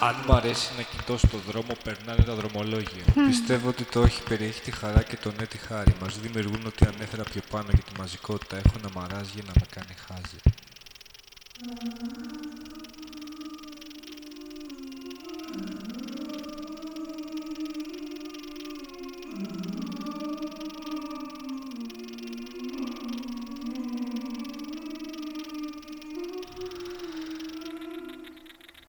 Αν μου αρέσει να κοιτώ στον δρόμο, περνάνε τα δρομολόγια. Πιστεύω ότι το όχι περιέχει τη χαρά και το ναι τη χάρη. Μας δημιουργούν ότι ανέφερα πιο πάνω για τη μαζικότητα. Έχω να μαράζει για να με κάνει χάζι.